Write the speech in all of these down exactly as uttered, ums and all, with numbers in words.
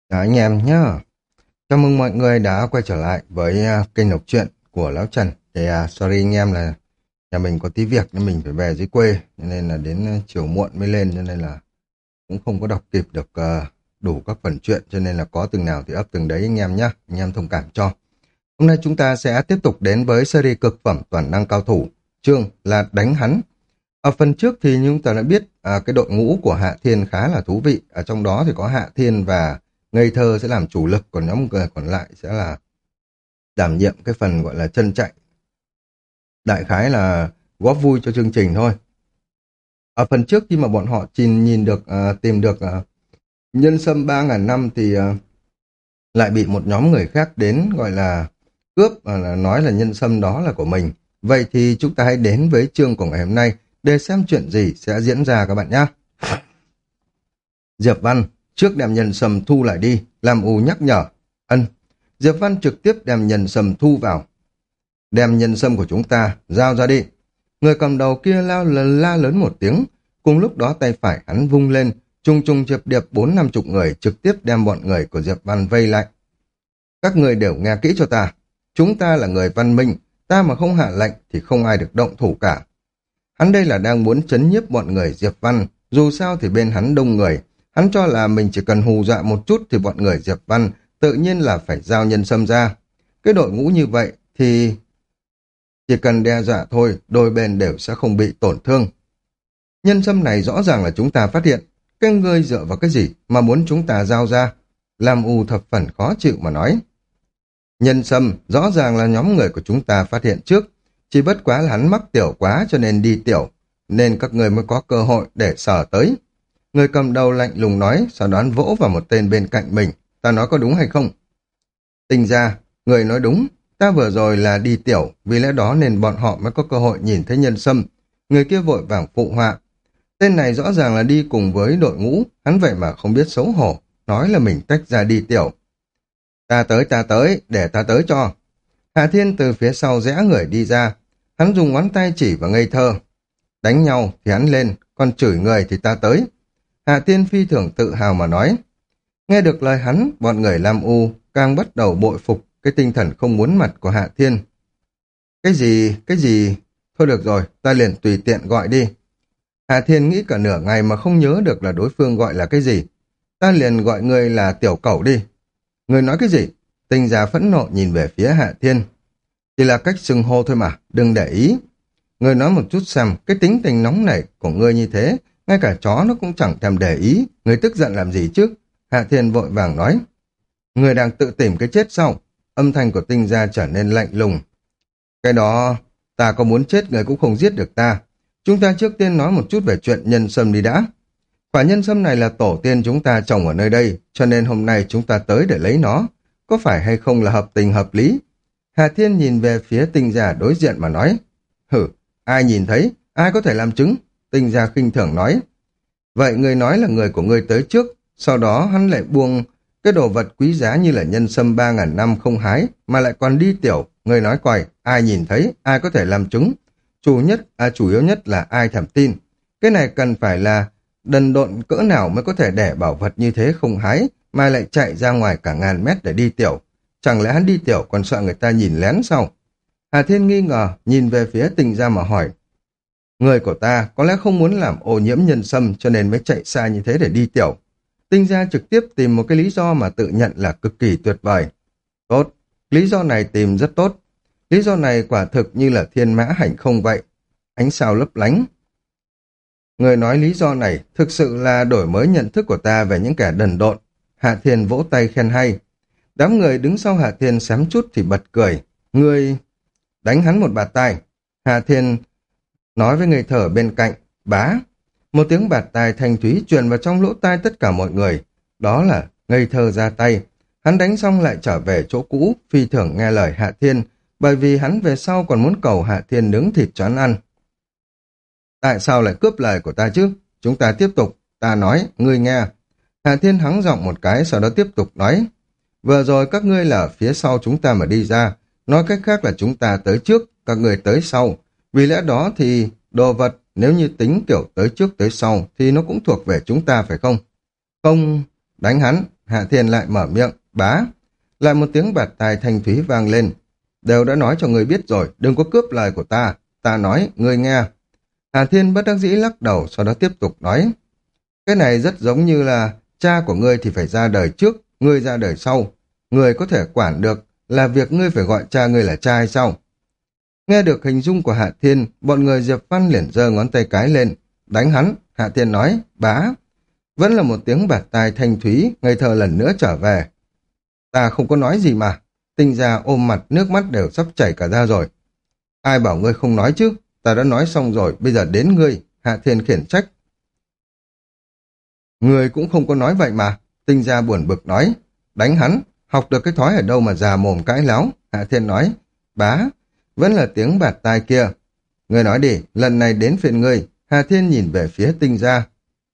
Chào anh em nhá. Chào mừng mọi người đã quay trở lại với à, kênh đọc truyện của Lão Trần. Thì à, sorry anh em là nhà mình có tí việc nên mình phải về dưới quê, cho nên là đến à, chiều muộn mới lên, cho nên là cũng không có đọc kịp được à, đủ các phần truyện, cho nên là có từng nào thì up từng đấy anh em nhá. Anh em thông cảm cho. Hôm nay chúng ta sẽ tiếp tục đến với series cực phẩm toàn năng cao thủ, chương là đánh hắn. Ở phần trước thì chúng ta đã biết à, cái đội ngũ của Hạ Thiên khá là thú vị. Ở trong đó thì có Hạ Thiên và Ngây Thơ sẽ làm chủ lực, còn nhóm người còn lại sẽ là đảm nhiệm cái phần gọi là chân chạy. Đại khái là góp vui cho chương trình thôi. Ở phần trước khi mà bọn họ nhìn, nhìn được à, tìm được à, nhân sâm ba ngàn năm thì à, lại bị một nhóm người khác đến gọi là cướp, và là nói là nhân sâm đó là của mình. Vậy thì chúng ta hãy đến với chương của ngày hôm nay để xem chuyện gì sẽ diễn ra các bạn nhé. Diệp Văn, trước đem nhân sâm thu lại đi, làm U nhắc nhở. Ân. Diệp Văn trực tiếp đem nhân sâm thu vào. Đem nhân sâm của chúng ta, giao ra đi. Người cầm đầu kia lao la, la lớn một tiếng, cùng lúc đó tay phải hắn vung lên, trùng trùng điệp điệp bốn năm chục người trực tiếp đem bọn người của Diệp Văn vây lại. Các người đều nghe kỹ cho ta, chúng ta là người văn minh, ta mà không hạ lệnh thì không ai được động thủ cả. Hắn đây là đang muốn trấn nhiếp bọn người Diệp Văn, dù sao thì bên hắn đông người, hắn cho là mình chỉ cần hù dọa một chút thì bọn người Diệp Văn tự nhiên là phải giao nhân sâm ra. Cái đội ngũ như vậy thì chỉ cần đe dọa thôi, đôi bên đều sẽ không bị tổn thương. Nhân sâm này rõ ràng là chúng ta phát hiện, cái ngươi dựa vào cái gì mà muốn chúng ta giao ra? Lam U thập phần khó chịu mà nói. Nhân sâm rõ ràng là nhóm người của chúng ta phát hiện trước, chỉ bất quá là hắn mắc tiểu quá cho nên đi tiểu, nên các người mới có cơ hội để sờ tới. Người cầm đầu lạnh lùng nói, sau đó vỗ vào một tên bên cạnh mình. Ta nói có đúng hay không? Tinh ra, người nói đúng, ta vừa rồi là đi tiểu, vì lẽ đó nên bọn họ mới có cơ hội nhìn thấy nhân sâm. Người kia vội vàng phụ họa. Tên này rõ ràng là đi cùng với đội ngũ, hắn vậy mà không biết xấu hổ, nói là mình tách ra đi tiểu. Ta tới ta tới, để ta tới cho. Hạ Thiên từ phía sau rẽ người đi ra, hắn dùng ngón tay chỉ vào Ngây Thơ. Đánh nhau thì hắn lên, còn chửi người thì ta tới. Hạ Thiên phi thường tự hào mà nói. Nghe được lời hắn, bọn người Lam U càng bắt đầu bội phục cái tinh thần không muốn mặt của Hạ Thiên. Cái gì, cái gì? Thôi được rồi, ta liền tùy tiện gọi đi. Hạ Thiên nghĩ cả nửa ngày mà không nhớ được là đối phương gọi là cái gì. Ta liền gọi ngươi là tiểu cẩu đi. Ngươi nói cái gì? Tinh Gia phẫn nộ nhìn về phía Hạ Thiên. Chỉ là cách xưng hô thôi mà, đừng để ý. Ngươi nói một chút xem, cái tính tình nóng nảy của ngươi như thế, ngay cả chó nó cũng chẳng thèm để ý. Ngươi tức giận làm gì chứ? Hạ Thiên vội vàng nói. Ngươi đang tự tìm cái chết sao? Âm thanh của Tinh Gia trở nên lạnh lùng. Cái đó, ta có muốn chết ngươi cũng không giết được ta. Chúng ta trước tiên nói một chút về chuyện nhân sâm đi đã. Quả nhân sâm này là tổ tiên chúng ta trồng ở nơi đây, cho nên hôm nay chúng ta tới để lấy nó. Có phải hay không là hợp tình hợp lý? Hà Thiên nhìn về phía Tinh Gia đối diện mà nói. Hử, ai nhìn thấy, ai có thể làm chứng? Tinh Gia khinh thường nói. Vậy người nói là người của người tới trước, sau đó hắn lại buông cái đồ vật quý giá như là nhân sâm ba ngàn năm không hái, mà lại còn đi tiểu. Người nói coi, ai nhìn thấy, ai có thể làm chứng? Chủ nhất, à, chủ yếu nhất là ai thèm tin. Cái này cần phải là đần độn cỡ nào mới có thể để bảo vật như thế không hái, mà lại chạy ra ngoài cả ngàn mét để đi tiểu. Chẳng lẽ hắn đi tiểu còn sợ người ta nhìn lén sao? Hà Thiên nghi ngờ, nhìn về phía Tinh Gia mà hỏi. Người của ta có lẽ không muốn làm ô nhiễm nhân sâm cho nên mới chạy xa như thế để đi tiểu. Tinh Gia trực tiếp tìm một cái lý do mà tự nhận là cực kỳ tuyệt vời. Tốt, lý do này tìm rất tốt. Lý do này quả thực như là thiên mã hành không vậy. Ánh sao lấp lánh. Người nói lý do này thực sự là đổi mới nhận thức của ta về những kẻ đần độn. Hạ Thiên vỗ tay khen hay. Đám người đứng sau Hạ Thiên xém chút thì bật cười. Người đánh hắn một bạt tai. Hạ Thiên nói với người thở bên cạnh. Bá. Một tiếng bạt tai thanh thúy truyền vào trong lỗ tai tất cả mọi người. Đó là Ngây Thơ ra tay. Hắn đánh xong lại trở về chỗ cũ, phi thường nghe lời Hạ Thiên, bởi vì hắn về sau còn muốn cầu Hạ Thiên nướng thịt cho hắn ăn. Tại sao lại cướp lời của ta chứ? Chúng ta tiếp tục. Ta nói, ngươi nghe. Hạ Thiên hắng giọng một cái, sau đó tiếp tục nói. Vừa rồi các ngươi là ở phía sau chúng ta mà đi ra. Nói cách khác là chúng ta tới trước, các ngươi tới sau. Vì lẽ đó thì đồ vật, nếu như tính kiểu tới trước tới sau, thì nó cũng thuộc về chúng ta phải không? Không, đánh hắn, Hạ Thiên lại mở miệng, bá. Lại một tiếng bạt tai thanh thúy vang lên. Đều đã nói cho ngươi biết rồi, đừng có cướp lời của ta. Ta nói, ngươi nghe. Hạ Thiên bất đắc dĩ lắc đầu, sau đó tiếp tục nói. Cái này rất giống như là cha của ngươi thì phải ra đời trước, ngươi ra đời sau. Ngươi có thể quản được là việc ngươi phải gọi cha ngươi là cha hay sao? Nghe được hình dung của Hạ Thiên, bọn người Diệp Văn liền giơ ngón tay cái lên. Đánh hắn, Hạ Thiên nói, bá. Vẫn là một tiếng bạt tai thanh thúy, ngây thơ lần nữa trở về. Ta không có nói gì mà. Tinh Gia ôm mặt, nước mắt đều sắp chảy cả ra rồi. Ai bảo ngươi không nói chứ? Ta đã nói xong rồi, bây giờ đến ngươi. Hạ Thiên khiển trách. Ngươi cũng không có nói vậy mà. Tinh Gia buồn bực nói. Đánh hắn, học được cái thói ở đâu mà già mồm cãi láo. Hạ Thiên nói. Bá. Vẫn là tiếng bạt tai kia. Ngươi nói đi, lần này đến phiên ngươi. Hạ Thiên nhìn về phía Tinh Gia.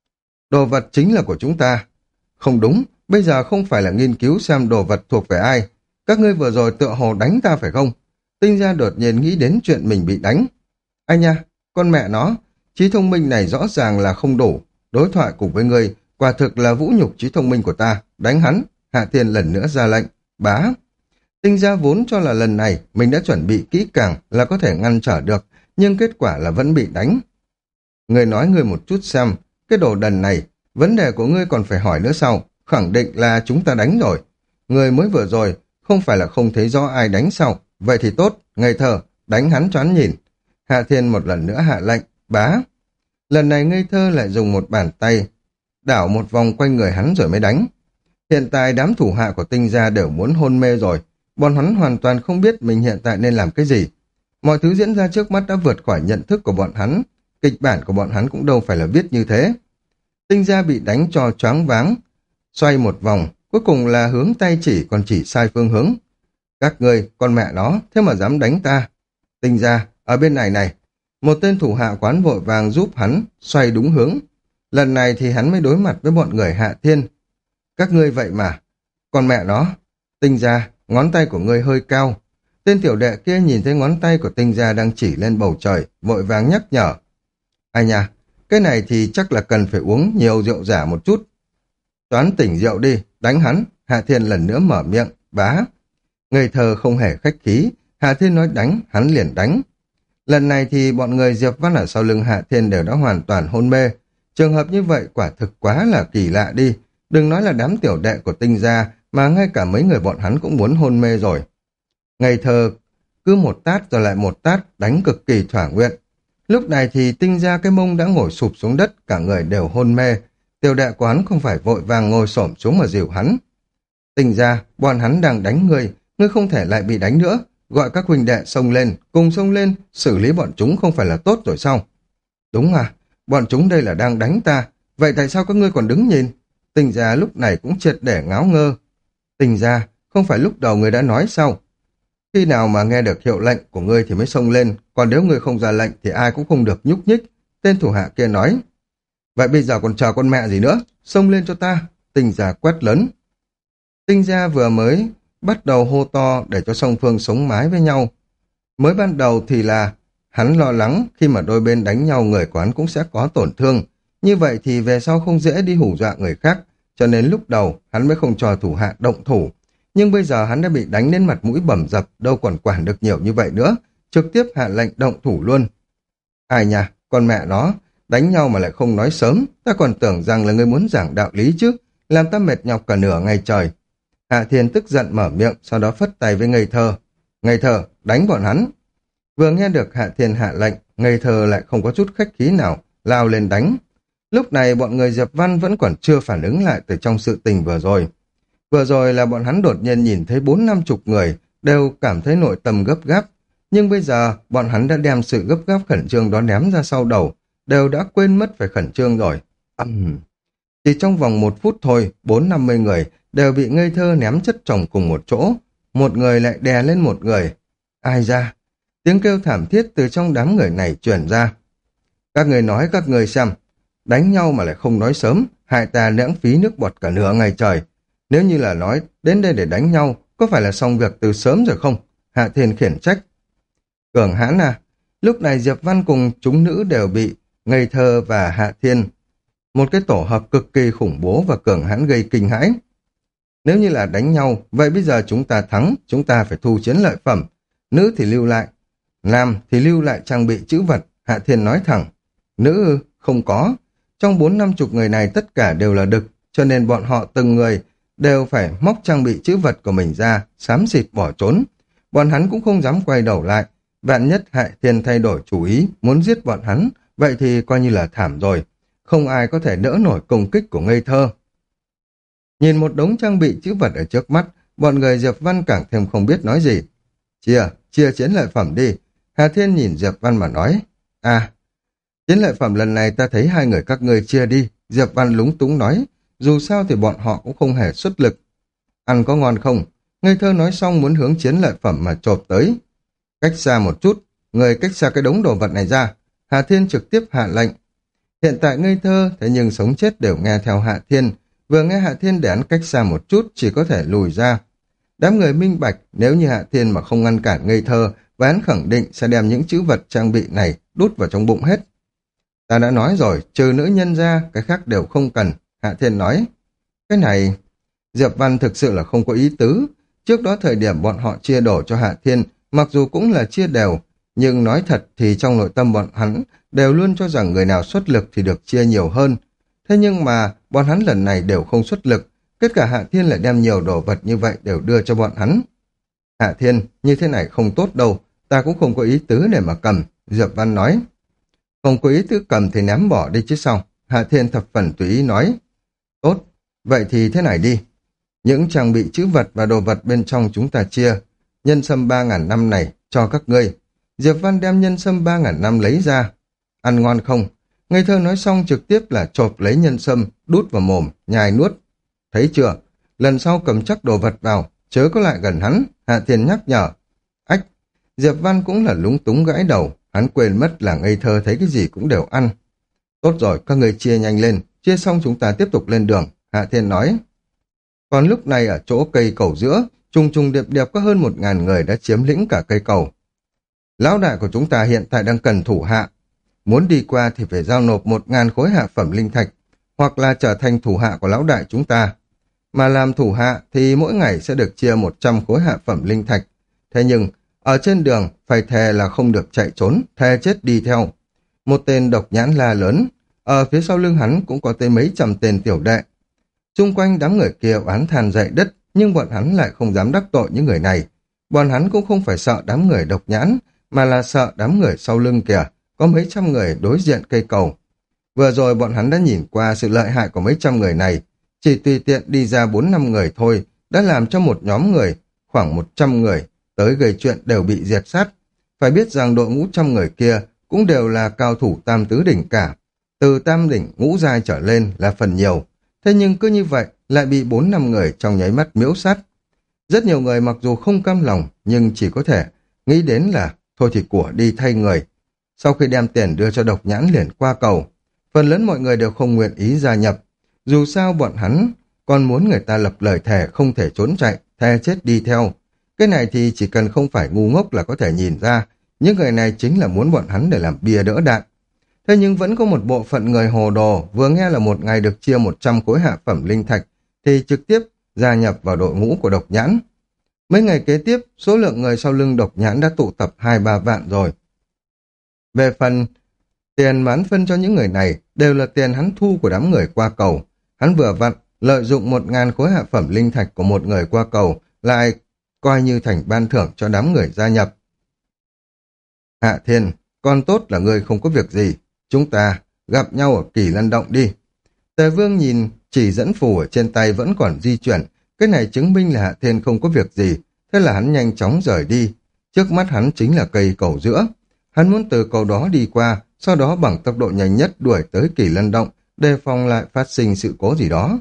Đồ vật chính là của chúng ta. Không đúng, bây giờ không phải là nghiên cứu xem đồ vật thuộc về ai. Các ngươi vừa rồi tựa hồ đánh ta phải không? Tinh Gia đột nhiên nghĩ đến chuyện mình bị đánh. Ai nha, con mẹ nó, trí thông minh này rõ ràng là không đủ. Đối thoại cùng với ngươi, quả thực là vũ nhục trí thông minh của ta. Đánh hắn. Hạ Thiên lần nữa ra lệnh. Bá. Tinh Gia vốn cho là lần này mình đã chuẩn bị kỹ càng là có thể ngăn trở được, nhưng kết quả là vẫn bị đánh. Ngươi nói ngươi một chút xem, cái đồ đần này, vấn đề của ngươi còn phải hỏi nữa sao? Khẳng định là chúng ta đánh rồi. Ngươi mới vừa rồi, không phải là không thấy rõ ai đánh sao? Vậy thì tốt, ngây thơ, đánh hắn cho hắn nhìn. Hạ Thiên một lần nữa hạ lệnh, bá. Lần này ngây thơ lại dùng một bàn tay, đảo một vòng quanh người hắn rồi mới đánh. Hiện tại đám thủ hạ của Tinh Gia đều muốn hôn mê rồi. Bọn hắn hoàn toàn không biết mình hiện tại nên làm cái gì. Mọi thứ diễn ra trước mắt đã vượt khỏi nhận thức của bọn hắn. Kịch bản của bọn hắn cũng đâu phải là viết như thế. Tinh Gia bị đánh cho choáng váng, xoay một vòng, cuối cùng là hướng tay chỉ còn chỉ sai phương hướng. Các ngươi, con mẹ nó, thế mà dám đánh ta. Tinh Gia, ở bên này này. Một tên thủ hạ quán vội vàng giúp hắn xoay đúng hướng. Lần này thì hắn mới đối mặt với bọn người Hạ Thiên. Các ngươi vậy mà. Con mẹ nó. Tinh Gia, ngón tay của ngươi hơi cao. Tên tiểu đệ kia nhìn thấy ngón tay của Tinh Gia đang chỉ lên bầu trời, vội vàng nhắc nhở. Ai nha, cái này thì chắc là cần phải uống nhiều rượu giả một chút. Toán tỉnh rượu đi, đánh hắn. Hạ Thiên lần nữa mở miệng, bá. Ngây thơ không hề khách khí, Hạ Thiên nói đánh, hắn liền đánh. Lần này thì bọn người Diệp Văn ở sau lưng Hạ Thiên đều đã hoàn toàn hôn mê. Trường hợp như vậy quả thực quá là kỳ lạ đi. Đừng nói là đám tiểu đệ của Tinh Gia, mà ngay cả mấy người bọn hắn cũng muốn hôn mê rồi. Ngây thơ, cứ một tát rồi lại một tát, đánh cực kỳ thỏa nguyện. Lúc này thì Tinh Gia cái mông đã ngồi sụp xuống đất, cả người đều hôn mê. Tiểu đệ của hắn không phải vội vàng ngồi xổm xuống mà dìu hắn. Tinh Gia, bọn hắn đang đánh ngươi, ngươi không thể lại bị đánh nữa. Gọi các huynh đệ xông lên, cùng xông lên, xử lý bọn chúng không phải là tốt rồi sao? Đúng à, bọn chúng đây là đang đánh ta, vậy tại sao các ngươi còn đứng nhìn? Tinh Gia lúc này cũng triệt để ngáo ngơ. Tinh Gia, không phải lúc đầu ngươi đã nói sao? Khi nào mà nghe được hiệu lệnh của ngươi thì mới xông lên, còn nếu ngươi không ra lệnh thì ai cũng không được nhúc nhích. Tên thủ hạ kia nói. Vậy bây giờ còn chờ con mẹ gì nữa? Xông lên cho ta. Tinh Gia quát lớn. Tinh Gia vừa mới bắt đầu hô to để cho song phương sống mái với nhau. Mới ban đầu thì là hắn lo lắng khi mà đôi bên đánh nhau người của hắn cũng sẽ có tổn thương. Như vậy thì về sau không dễ đi hù dọa người khác, cho nên lúc đầu hắn mới không cho thủ hạ động thủ. Nhưng bây giờ hắn đã bị đánh đến mặt mũi bầm dập, đâu còn quản được nhiều như vậy nữa, trực tiếp hạ lệnh động thủ luôn. Ai nha, con mẹ nó, đánh nhau mà lại không nói sớm, ta còn tưởng rằng là ngươi muốn giảng đạo lý chứ, làm ta mệt nhọc cả nửa ngày trời. Hạ Thiên tức giận mở miệng, sau đó phất tay với Ngây Thơ. Ngây Thơ, đánh bọn hắn. Vừa nghe được Hạ Thiên hạ lệnh, Ngây Thơ lại không có chút khách khí nào, lao lên đánh. Lúc này bọn người Diệp Văn vẫn còn chưa phản ứng lại từ trong sự tình vừa rồi. Vừa rồi là bọn hắn đột nhiên nhìn thấy bốn năm chục người, đều cảm thấy nội tâm gấp gáp. Nhưng bây giờ, bọn hắn đã đem sự gấp gáp khẩn trương đó ném ra sau đầu, đều đã quên mất phải khẩn trương rồi. Ừm. Chỉ trong vòng một phút thôi, bốn năm mươi người đều bị Ngây Thơ ném chất chồng cùng một chỗ. Một người lại đè lên một người. Ai ra? Tiếng kêu thảm thiết từ trong đám người này truyền ra. Các người nói các người xem, đánh nhau mà lại không nói sớm, hại ta lãng phí nước bọt cả nửa ngày trời. Nếu như là nói đến đây để đánh nhau, có phải là xong việc từ sớm rồi không? Hạ Thiên khiển trách. Cường hãn à, lúc này Diệp Văn cùng chúng nữ đều bị Ngây Thơ và Hạ Thiên. Một cái tổ hợp cực kỳ khủng bố và cường hãn gây kinh hãi. Nếu như là đánh nhau, vậy bây giờ chúng ta thắng, chúng ta phải thu chiến lợi phẩm. Nữ thì lưu lại, nam thì lưu lại trang bị trữ vật, Hạ Thiên nói thẳng. Nữ không có. Trong bốn năm chục người này tất cả đều là đực, cho nên bọn họ từng người đều phải móc trang bị trữ vật của mình ra, xám xịt bỏ trốn. Bọn hắn cũng không dám quay đầu lại. Vạn nhất Hạ Thiên thay đổi chủ ý, muốn giết bọn hắn, vậy thì coi như là thảm rồi. Không ai có thể đỡ nổi công kích của ngây thơ. Nhìn một đống trang bị trữ vật ở trước mắt, bọn người Diệp Văn càng thêm không biết nói gì. Chia, chia chiến lợi phẩm đi. Hà Thiên nhìn Diệp Văn mà nói. À, chiến lợi phẩm lần này ta thấy hai người các ngươi chia đi. Diệp Văn lúng túng nói. Dù sao thì bọn họ cũng không hề xuất lực. Ăn có ngon không? Ngây thơ nói xong muốn hướng chiến lợi phẩm mà chộp tới. Cách xa một chút, người cách xa cái đống đồ vật này ra. Hà Thiên trực tiếp hạ lệnh. Hiện tại ngây thơ, thế nhưng sống chết đều nghe theo Hạ Thiên. Vừa nghe Hạ Thiên để hắn cách xa một chút, chỉ có thể lùi ra. Đám người minh bạch, nếu như Hạ Thiên mà không ngăn cản ngây thơ, và hắn khẳng định sẽ đem những chữ vật trang bị này đút vào trong bụng hết. Ta đã nói rồi, trừ nữ nhân ra, cái khác đều không cần, Hạ Thiên nói. Cái này, Diệp Văn thực sự là không có ý tứ. Trước đó thời điểm bọn họ chia đổ cho Hạ Thiên, mặc dù cũng là chia đều, nhưng nói thật thì trong nội tâm bọn hắn đều luôn cho rằng người nào xuất lực thì được chia nhiều hơn. Thế nhưng mà bọn hắn lần này đều không xuất lực, kết quả Hạ Thiên lại đem nhiều đồ vật như vậy đều đưa cho bọn hắn. Hạ Thiên, như thế này không tốt đâu, ta cũng không có ý tứ để mà cầm, Diệp Văn nói. Không có ý tứ cầm thì ném bỏ đi chứ sao, Hạ Thiên thập phần tùy ý nói. Tốt, vậy thì thế này đi. Những trang bị trữ vật và đồ vật bên trong chúng ta chia, nhân sâm ba ngàn năm này cho các ngươi. Diệp Văn đem nhân sâm ba ngàn năm lấy ra. Ăn ngon không? Ngây thơ nói xong trực tiếp là chộp lấy nhân sâm, đút vào mồm, nhai nuốt. Thấy chưa? Lần sau cầm chắc đồ vật vào, chớ có lại gần hắn, Hạ Thiên nhắc nhở. Ách! Diệp Văn cũng là lúng túng gãi đầu, hắn quên mất là ngây thơ thấy cái gì cũng đều ăn. Tốt rồi, các người chia nhanh lên, chia xong chúng ta tiếp tục lên đường, Hạ Thiên nói. Còn lúc này ở chỗ cây cầu giữa, trùng trùng điệp điệp có hơn một ngàn người đã chiếm lĩnh cả cây cầu. Lão đại của chúng ta hiện tại đang cần thủ hạ. Muốn đi qua thì phải giao nộp một ngàn khối hạ phẩm linh thạch, hoặc là trở thành thủ hạ của lão đại chúng ta. Mà làm thủ hạ thì mỗi ngày sẽ được chia một trăm khối hạ phẩm linh thạch. Thế nhưng, ở trên đường phải thề là không được chạy trốn, thề chết đi theo. Một tên độc nhãn la lớn, ở phía sau lưng hắn cũng có tới mấy trăm tên tiểu đệ. Xung quanh đám người kia oán than dậy đất, nhưng bọn hắn lại không dám đắc tội những người này. Bọn hắn cũng không phải sợ đám người độc nhãn, mà là sợ đám người sau lưng kìa, có mấy trăm người đối diện cây cầu. Vừa rồi bọn hắn đã nhìn qua sự lợi hại của mấy trăm người này, chỉ tùy tiện đi ra bốn năm người thôi, đã làm cho một nhóm người, khoảng một trăm người, tới gây chuyện đều bị diệt sát. Phải biết rằng đội ngũ trăm người kia cũng đều là cao thủ tam tứ đỉnh cả. Từ tam đỉnh ngũ giai trở lên là phần nhiều. Thế nhưng cứ như vậy lại bị bốn năm người trong nháy mắt miễu sát. Rất nhiều người mặc dù không cam lòng nhưng chỉ có thể nghĩ đến là thôi thì của đi thay người. Sau khi đem tiền đưa cho độc nhãn liền qua cầu, phần lớn mọi người đều không nguyện ý gia nhập. Dù sao bọn hắn còn muốn người ta lập lời thề không thể trốn chạy, thề chết đi theo. Cái này thì chỉ cần không phải ngu ngốc là có thể nhìn ra, những người này chính là muốn bọn hắn để làm bia đỡ đạn. Thế nhưng vẫn có một bộ phận người hồ đồ vừa nghe là một ngày được chia một trăm khối hạ phẩm linh thạch thì trực tiếp gia nhập vào đội ngũ của độc nhãn. Mấy ngày kế tiếp, số lượng người sau lưng độc nhãn đã tụ tập hai ba vạn rồi. Về phần tiền mà hắn phân cho những người này đều là tiền hắn thu của đám người qua cầu. Hắn vừa vặn lợi dụng một ngàn khối hạ phẩm linh thạch của một người qua cầu lại coi như thành ban thưởng cho đám người gia nhập. Hạ Thiên, còn tốt là người không có việc gì. Chúng ta gặp nhau ở Kỳ Lân Động đi. Tề Vương nhìn chỉ dẫn phù ở trên tay vẫn còn di chuyển. Cái này chứng minh là Hạ Thiên không có việc gì. Thế là hắn nhanh chóng rời đi. Trước mắt hắn chính là cây cầu giữa. Hắn muốn từ cầu đó đi qua, sau đó bằng tốc độ nhanh nhất đuổi tới Kỳ Lân Động, đề phòng lại phát sinh sự cố gì đó.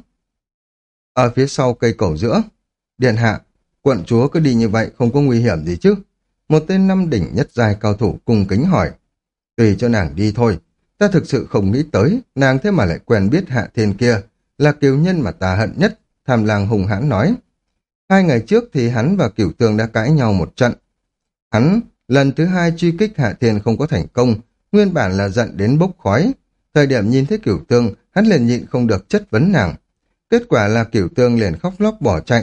Ở phía sau cây cầu giữa, điện hạ, quận chúa cứ đi như vậy không có nguy hiểm gì chứ? Một tên năm đỉnh nhất giai cao thủ cung kính hỏi. Tùy cho nàng đi thôi, ta thực sự không nghĩ tới, nàng thế mà lại quen biết Hạ Thiên kia, là kiều nhân mà ta hận nhất, Tham Lang hùng hãn nói. Hai ngày trước thì hắn và Cửu Tương đã cãi nhau một trận. Hắn lần thứ hai truy kích Hạ Thiên không có thành công, nguyên bản là giận đến bốc khói. Thời điểm nhìn thấy Cửu Tương, hắn liền nhịn không được chất vấn nàng. Kết quả là Cửu Tương liền khóc lóc bỏ chạy.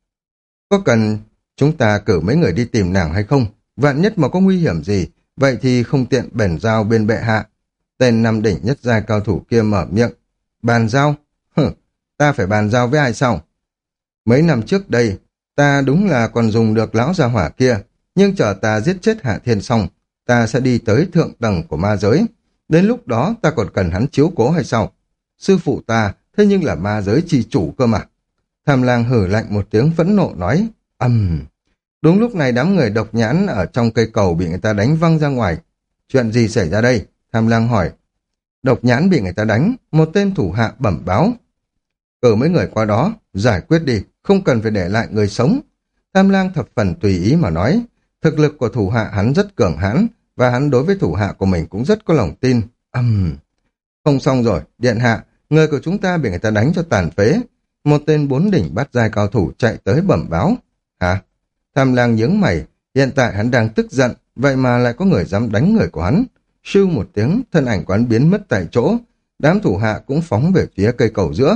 Có cần chúng ta cử mấy người đi tìm nàng hay không? Vạn nhất mà có nguy hiểm gì, vậy thì không tiện bèn giao bên bệ hạ. Tên năm đỉnh nhất giai cao thủ kia mở miệng. Bàn giao? Hừ, ta phải bàn giao với ai sao? Mấy năm trước đây, ta đúng là còn dùng được lão gia hỏa kia, nhưng chờ ta giết chết Hạ Thiên xong, ta sẽ đi tới thượng tầng của ma giới. Đến lúc đó ta còn cần hắn chiếu cố hay sao? Sư phụ ta, thế nhưng là ma giới chi chủ cơ mà. Tham Lang hử lạnh một tiếng phẫn nộ nói, ầm. Đúng lúc này đám người độc nhãn ở trong cây cầu bị người ta đánh văng ra ngoài. Chuyện gì xảy ra đây? Tham Lang hỏi. Độc nhãn bị người ta đánh, một tên thủ hạ bẩm báo. Cử mấy người qua đó, giải quyết đi, không cần phải để lại người sống. Tham Lang thập phần tùy ý mà nói, thực lực của thủ hạ hắn rất cường hãn, và hắn đối với thủ hạ của mình cũng rất có lòng tin. Ầm. Uhm. Không xong rồi, điện hạ, người của chúng ta bị người ta đánh cho tàn phế. Một tên bốn đỉnh bát giai cao thủ chạy tới bẩm báo. Hả? Tham Lang nhướng mày, hiện tại hắn đang tức giận, vậy mà lại có người dám đánh người của hắn. Sưu một tiếng, thân ảnh quán biến mất tại chỗ, đám thủ hạ cũng phóng về phía cây cầu giữa.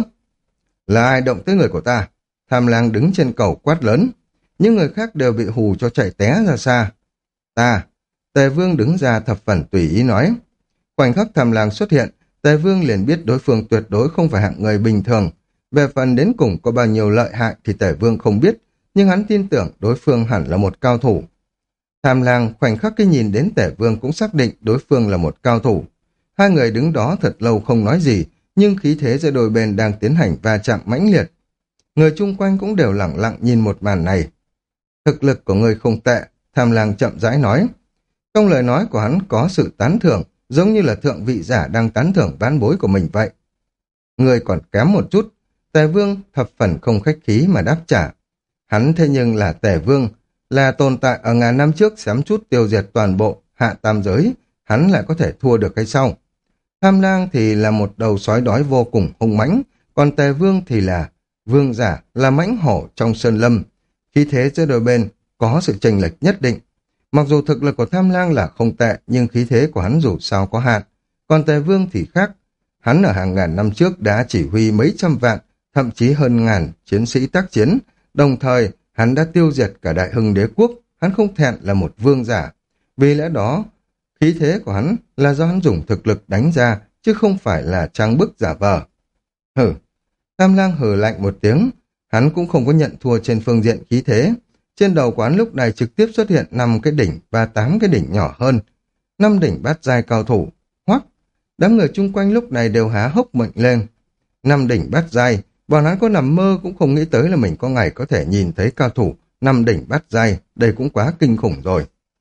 Là ai động tới người của ta? Tham Lang đứng trên cầu quát lớn. Những người khác đều bị hù cho chạy té ra xa. Ta. Tề Vương đứng ra thập phần tùy ý nói. Khoảnh khắc Tham Lang xuất hiện, Tề Vương liền biết đối phương tuyệt đối không phải hạng người bình thường. Về phần đến cùng có bao nhiêu lợi hại thì Tề Vương không biết, nhưng hắn tin tưởng đối phương hẳn là một cao thủ. Tham Lang khoảnh khắc cái nhìn đến Tề Vương cũng xác định đối phương là một cao thủ. Hai người đứng đó thật lâu không nói gì, nhưng khí thế giữa đôi bên đang tiến hành va chạm mãnh liệt. Người chung quanh cũng đều lặng lặng nhìn một màn này. Thực lực của người không tệ, Tham Lang chậm rãi nói. Trong lời nói của hắn có sự tán thưởng, giống như là thượng vị giả đang tán thưởng ván bối của mình vậy. Người còn kém một chút, Tề Vương thập phần không khách khí mà đáp trả. Hắn thế nhưng là Tề Vương, là tồn tại ở ngàn năm trước xém chút tiêu diệt toàn bộ hạ tam giới, hắn lại có thể thua được hay sao? Tham Lang thì là một đầu sói đói vô cùng hung mãnh, còn Tề Vương thì là vương giả, là mãnh hổ trong sơn lâm. Khí thế giữa đôi bên có sự chênh lệch nhất định. Mặc dù thực lực của Tham Lang là không tệ, nhưng khí thế của hắn dù sao có hạn. Còn Tề Vương thì khác. Hắn ở hàng ngàn năm trước đã chỉ huy mấy trăm vạn, thậm chí hơn ngàn chiến sĩ tác chiến. Đồng thời, hắn đã tiêu diệt cả Đại Hưng Đế quốc. Hắn không thẹn là một vương giả. Vì lẽ đó, khí thế của hắn là do hắn dùng thực lực đánh ra, chứ không phải là trang bức giả vờ. Hừ, Tham Lang hừ lạnh một tiếng. Hắn cũng không có nhận thua trên phương diện khí thế. Trên đầu quán lúc này trực tiếp xuất hiện năm cái đỉnh và tám cái đỉnh nhỏ hơn. Năm đỉnh bát giai cao thủ. Hoắc! Đám người chung quanh lúc này đều há hốc miệng lên. Năm đỉnh bát giai, bọn hắn có nằm mơ cũng không nghĩ tới là mình có ngày có thể nhìn thấy cao thủ năm đỉnh bát giai, đây cũng quá kinh khủng rồi.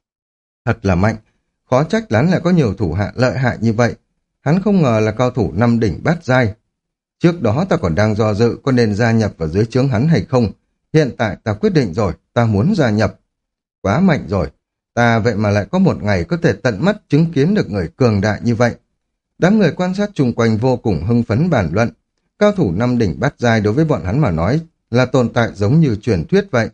Thật là mạnh, khó trách hắn lại có nhiều thủ hạ lợi hại như vậy. Hắn không ngờ là cao thủ năm đỉnh bát giai. Trước đó ta còn đang do dự có nên gia nhập vào dưới trướng hắn hay không. Hiện tại ta quyết định rồi, ta muốn gia nhập. Quá mạnh rồi, ta vậy mà lại có một ngày có thể tận mắt chứng kiến được người cường đại như vậy. Đám người quan sát chung quanh vô cùng hưng phấn bàn luận. Cao thủ năm đỉnh bát giai đối với bọn hắn mà nói là tồn tại giống như truyền thuyết vậy.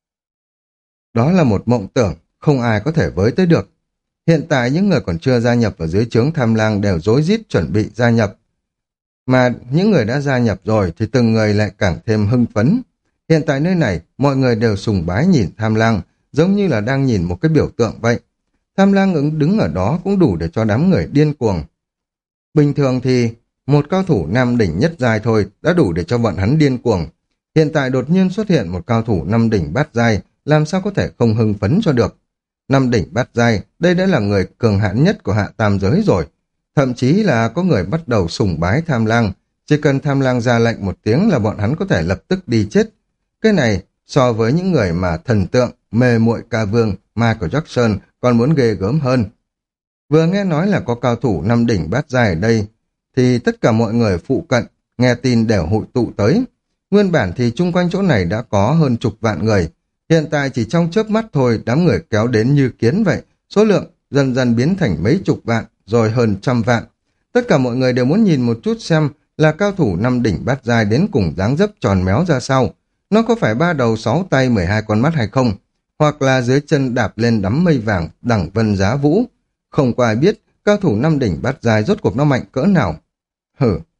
Đó là một mộng tưởng, không ai có thể với tới được. Hiện tại những người còn chưa gia nhập vào dưới trướng Tham Lang đều rối rít chuẩn bị gia nhập. Mà những người đã gia nhập rồi thì từng người lại càng thêm hưng phấn. Hiện tại nơi này, mọi người đều sùng bái nhìn Tham Lang, giống như là đang nhìn một cái biểu tượng vậy. Tham Lang ứng đứng ở đó cũng đủ để cho đám người điên cuồng. Bình thường thì một cao thủ năm đỉnh nhất giai thôi đã đủ để cho bọn hắn điên cuồng. Hiện tại đột nhiên xuất hiện một cao thủ năm đỉnh bát giai, làm sao có thể không hưng phấn cho được. Năm đỉnh bát giai, đây đã là người cường hãn nhất của hạ tam giới rồi. Thậm chí là có người bắt đầu sùng bái Tham Lang, chỉ cần Tham Lang ra lệnh một tiếng là bọn hắn có thể lập tức đi chết. Cái này so với những người mà thần tượng, mê muội ca vương, Michael Jackson còn muốn ghê gớm hơn. Vừa nghe nói là có cao thủ năm đỉnh bát giai ở đây, thì tất cả mọi người phụ cận, nghe tin đều hội tụ tới. Nguyên bản thì chung quanh chỗ này đã có hơn chục vạn người, hiện tại chỉ trong chớp mắt thôi đám người kéo đến như kiến vậy, số lượng dần dần biến thành mấy chục vạn, rồi hơn trăm vạn. Tất cả mọi người đều muốn nhìn một chút xem là cao thủ năm đỉnh bát giai đến cùng dáng dấp tròn méo ra sao. Nó có phải ba đầu sáu tay mười hai con mắt hay không? Hoặc là dưới chân đạp lên đắm mây vàng đẳng vân giá vũ? Không có ai biết cao thủ năm đỉnh bát giai rốt cuộc nó mạnh cỡ nào. Hử!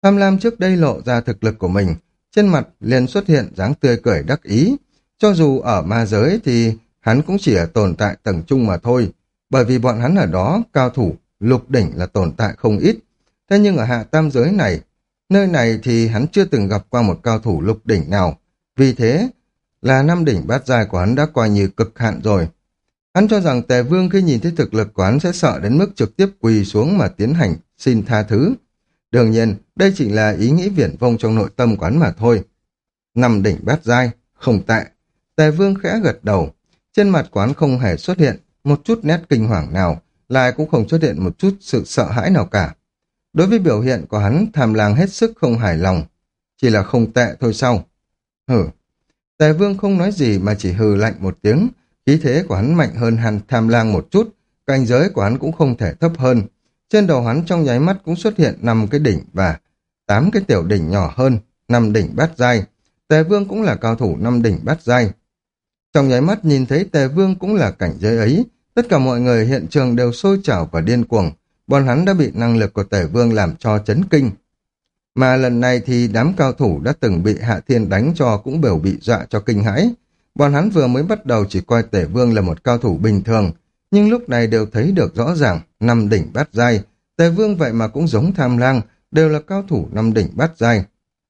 Tham lam trước đây lộ ra thực lực của mình, trên mặt liền xuất hiện dáng tươi cười đắc ý. Cho dù ở ma giới thì hắn cũng chỉ ở tồn tại tầng trung mà thôi, bởi vì bọn hắn ở đó cao thủ lục đỉnh là tồn tại không ít. Thế nhưng ở hạ tam giới này, nơi này thì hắn chưa từng gặp qua một cao thủ lục đỉnh nào, vì thế là năm đỉnh bát giai của hắn đã coi như cực hạn rồi. Hắn cho rằng Tề Vương khi nhìn thấy thực lực của hắn sẽ sợ đến mức trực tiếp quỳ xuống mà tiến hành xin tha thứ. Đương nhiên, đây chỉ là ý nghĩ viển vông trong nội tâm của hắn mà thôi. Năm đỉnh bát giai, không tệ. Tề Vương khẽ gật đầu, trên mặt của hắn không hề xuất hiện một chút nét kinh hoàng nào, lại cũng không xuất hiện một chút sự sợ hãi nào cả. Đối với biểu hiện của hắn, Tham Lang hết sức không hài lòng, chỉ là không tệ thôi sao? Hử. Tề Vương không nói gì mà chỉ hừ lạnh một tiếng, khí thế của hắn mạnh hơn hắn Tham Lang một chút, cảnh giới của hắn cũng không thể thấp hơn. Trên đầu hắn trong nháy mắt cũng xuất hiện năm cái đỉnh và tám cái tiểu đỉnh nhỏ hơn, năm đỉnh bát giai. Tề Vương cũng là cao thủ năm đỉnh bát giai. Trong nháy mắt nhìn thấy Tề Vương cũng là cảnh giới ấy, tất cả mọi người hiện trường đều sôi trào và điên cuồng, bọn hắn đã bị năng lực của Tề Vương làm cho chấn kinh. Mà lần này thì đám cao thủ đã từng bị Hạ Thiên đánh cho cũng đều bị dọa cho kinh hãi. Bọn hắn vừa mới bắt đầu chỉ coi Tề Vương là một cao thủ bình thường, nhưng lúc này đều thấy được rõ ràng năm đỉnh bát giai. Tề Vương vậy mà cũng giống Tham Lang, đều là cao thủ năm đỉnh bát giai.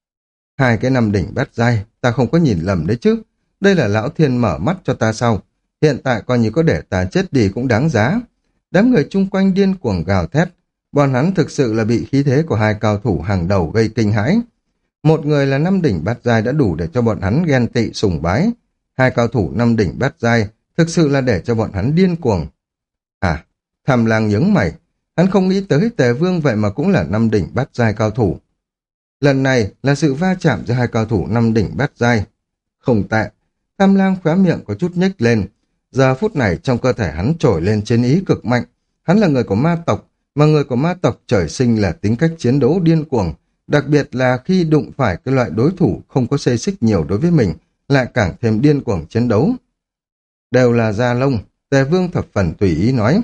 Hai cái năm đỉnh bát giai, ta không có nhìn lầm đấy chứ. Đây là Lão Thiên mở mắt cho ta sao? Hiện tại coi như có để ta chết đi cũng đáng giá. Đám người chung quanh điên cuồng gào thét. Bọn hắn thực sự là bị khí thế của hai cao thủ hàng đầu gây kinh hãi. Một người là năm đỉnh bát giai đã đủ để cho bọn hắn ghen tị sùng bái. Hai cao thủ năm đỉnh bát giai thực sự là để cho bọn hắn điên cuồng. À, Tham Lang nhướng mày. Hắn không nghĩ tới Tề Vương vậy mà cũng là năm đỉnh bát giai cao thủ. Lần này là sự va chạm giữa hai cao thủ năm đỉnh bát giai. Không tệ. Tham Lang khóe miệng có chút nhếch lên. Giờ phút này trong cơ thể hắn trồi lên chiến ý cực mạnh. Hắn là người của ma tộc, mà người của ma tộc trời sinh là tính cách chiến đấu điên cuồng. Đặc biệt là khi đụng phải cái loại đối thủ không có xê xích nhiều đối với mình, lại càng thêm điên cuồng chiến đấu. Đều là da lông, Tề Vương thập phần tùy ý nói.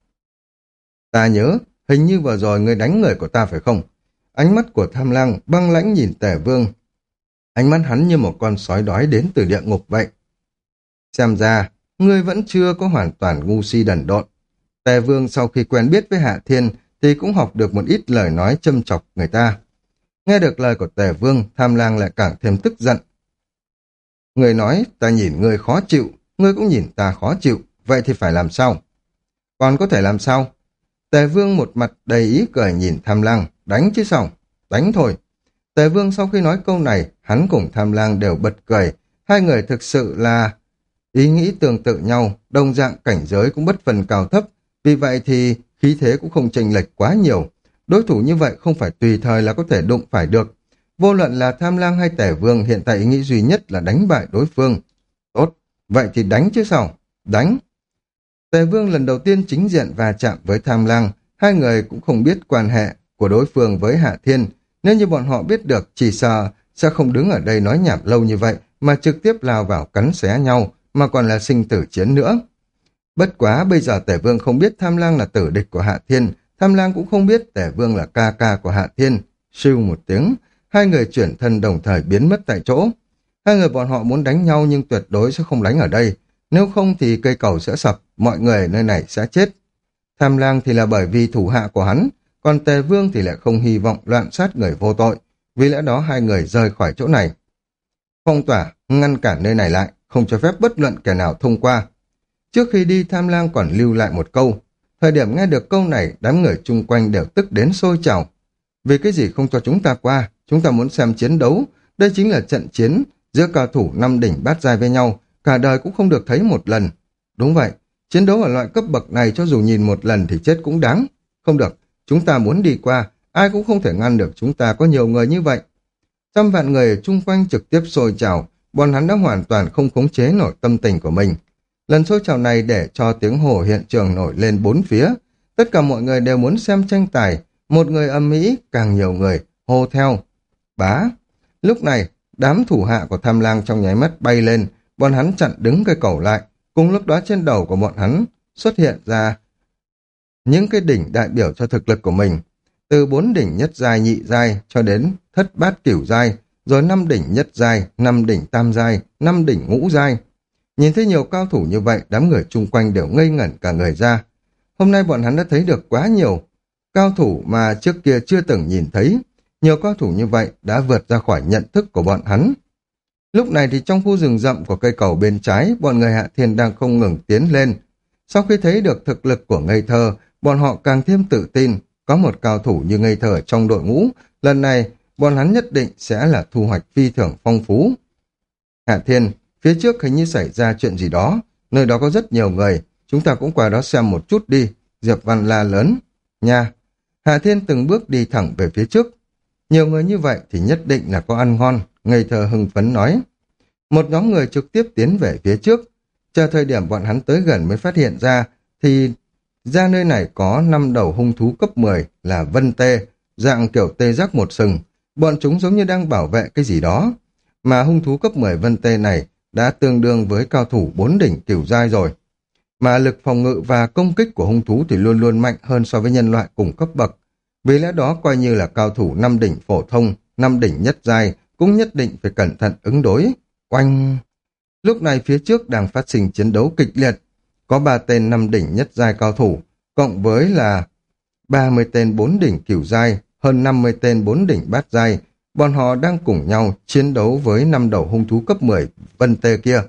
Ta nhớ, hình như vừa rồi ngươi đánh người của ta phải không? Ánh mắt của Tham Lang băng lãnh nhìn Tề Vương. Ánh mắt hắn như một con sói đói đến từ địa ngục vậy. Xem ra, ngươi vẫn chưa có hoàn toàn ngu si đần độn. Tề Vương sau khi quen biết với Hạ Thiên thì cũng học được một ít lời nói châm chọc người ta. Nghe được lời của Tề Vương, Tham Lang lại càng thêm tức giận. Ngươi nói, ta nhìn ngươi khó chịu, ngươi cũng nhìn ta khó chịu, vậy thì phải làm sao? Còn có thể làm sao? Tề Vương một mặt đầy ý cười nhìn Tham Lang, đánh chứ sao? Đánh thôi. Tề Vương sau khi nói câu này, hắn cùng Tham Lang đều bật cười, hai người thực sự là ý nghĩ tương tự nhau, đồng dạng cảnh giới cũng bất phần cao thấp, vì vậy thì khí thế cũng không chênh lệch quá nhiều. Đối thủ như vậy không phải tùy thời là có thể đụng phải được. Vô luận là Tham Lang hay Tề Vương hiện tại ý nghĩ duy nhất là đánh bại đối phương. Tốt, vậy thì đánh chứ sao? Đánh. Tề Vương lần đầu tiên chính diện va chạm với Tham Lang, hai người cũng không biết quan hệ của đối phương với Hạ Thiên. Nếu như bọn họ biết được, chỉ sợ sẽ không đứng ở đây nói nhảm lâu như vậy, mà trực tiếp lao vào cắn xé nhau, mà còn là sinh tử chiến nữa. Bất quá bây giờ Tề Vương không biết Tham Lang là tử địch của Hạ Thiên, Tham Lang cũng không biết Tề Vương là ca ca của Hạ Thiên. Siêu một tiếng, hai người chuyển thân đồng thời biến mất tại chỗ. Hai người bọn họ muốn đánh nhau nhưng tuyệt đối sẽ không đánh ở đây, nếu không thì cây cầu sẽ sập, mọi người ở nơi này sẽ chết. Tham Lang thì là bởi vì thủ hạ của hắn, còn Tề Vương thì lại không hy vọng loạn sát người vô tội, vì lẽ đó hai người rời khỏi chỗ này. Phong tỏa, ngăn cản nơi này lại, không cho phép bất luận kẻ nào thông qua. Trước khi đi, Tham Lang còn lưu lại một câu. Thời điểm nghe được câu này, đám người chung quanh đều tức đến sôi trào. Vì cái gì không cho chúng ta qua, chúng ta muốn xem chiến đấu, đây chính là trận chiến giữa cao thủ năm đỉnh bát giai với nhau, cả đời cũng không được thấy một lần. Đúng vậy, chiến đấu ở loại cấp bậc này cho dù nhìn một lần thì chết cũng đáng. Không được, chúng ta muốn đi qua, ai cũng không thể ngăn được chúng ta có nhiều người như vậy. Trăm vạn người ở chung quanh trực tiếp sôi trào, bọn hắn đã hoàn toàn không khống chế nổi tâm tình của mình. Lần sôi trào này để cho tiếng hò hiện trường nổi lên bốn phía. Tất cả mọi người đều muốn xem tranh tài, một người âm mỹ, càng nhiều người hô theo. Bá! Lúc này, đám thủ hạ của Tham Lang trong nháy mắt bay lên, bọn hắn chặn đứng cây cầu lại. Cùng lúc đó trên đầu của bọn hắn xuất hiện ra những cái đỉnh đại biểu cho thực lực của mình. Từ bốn đỉnh nhất giai nhị giai cho đến thất bát cửu giai, rồi năm đỉnh nhất giai, năm đỉnh tam giai, năm đỉnh ngũ giai. Nhìn thấy nhiều cao thủ như vậy, đám người chung quanh đều ngây ngẩn cả người ra. Hôm nay bọn hắn đã thấy được quá nhiều cao thủ mà trước kia chưa từng nhìn thấy. Nhiều cao thủ như vậy đã vượt ra khỏi nhận thức của bọn hắn. Lúc này thì trong khu rừng rậm của cây cầu bên trái, bọn người Hạ Thiên đang không ngừng tiến lên. Sau khi thấy được thực lực của ngây thơ, bọn họ càng thêm tự tin. Có một cao thủ như ngây thơ trong đội ngũ, lần này bọn hắn nhất định sẽ là thu hoạch phi thường phong phú. Hạ Thiên, phía trước hình như xảy ra chuyện gì đó, nơi đó có rất nhiều người, chúng ta cũng qua đó xem một chút đi. Diệp Văn la lớn. Nha. Hạ Thiên từng bước đi thẳng về phía trước. Nhiều người như vậy thì nhất định là có ăn ngon, ngây thơ hưng phấn nói. Một nhóm người trực tiếp tiến về phía trước. Chờ thời điểm bọn hắn tới gần mới phát hiện ra, thì ra nơi này có năm đầu hung thú cấp mười là vân tê, dạng kiểu tê giác một sừng. Bọn chúng giống như đang bảo vệ cái gì đó. Mà hung thú cấp mười vân tê này đã tương đương với cao thủ bốn đỉnh cửu giai rồi. Mà lực phòng ngự và công kích của hung thú thì luôn luôn mạnh hơn so với nhân loại cùng cấp bậc. Vì lẽ đó coi như là cao thủ năm đỉnh phổ thông, năm đỉnh nhất giai cũng nhất định phải cẩn thận ứng đối. Oanh! Lúc này phía trước đang phát sinh chiến đấu kịch liệt. Có ba tên năm đỉnh nhất giai cao thủ, cộng với là ba mươi tên bốn đỉnh cửu giai, hơn năm mươi tên bốn đỉnh bát giai. Bọn họ đang cùng nhau chiến đấu với năm đầu hung thú cấp mười vân tê kia.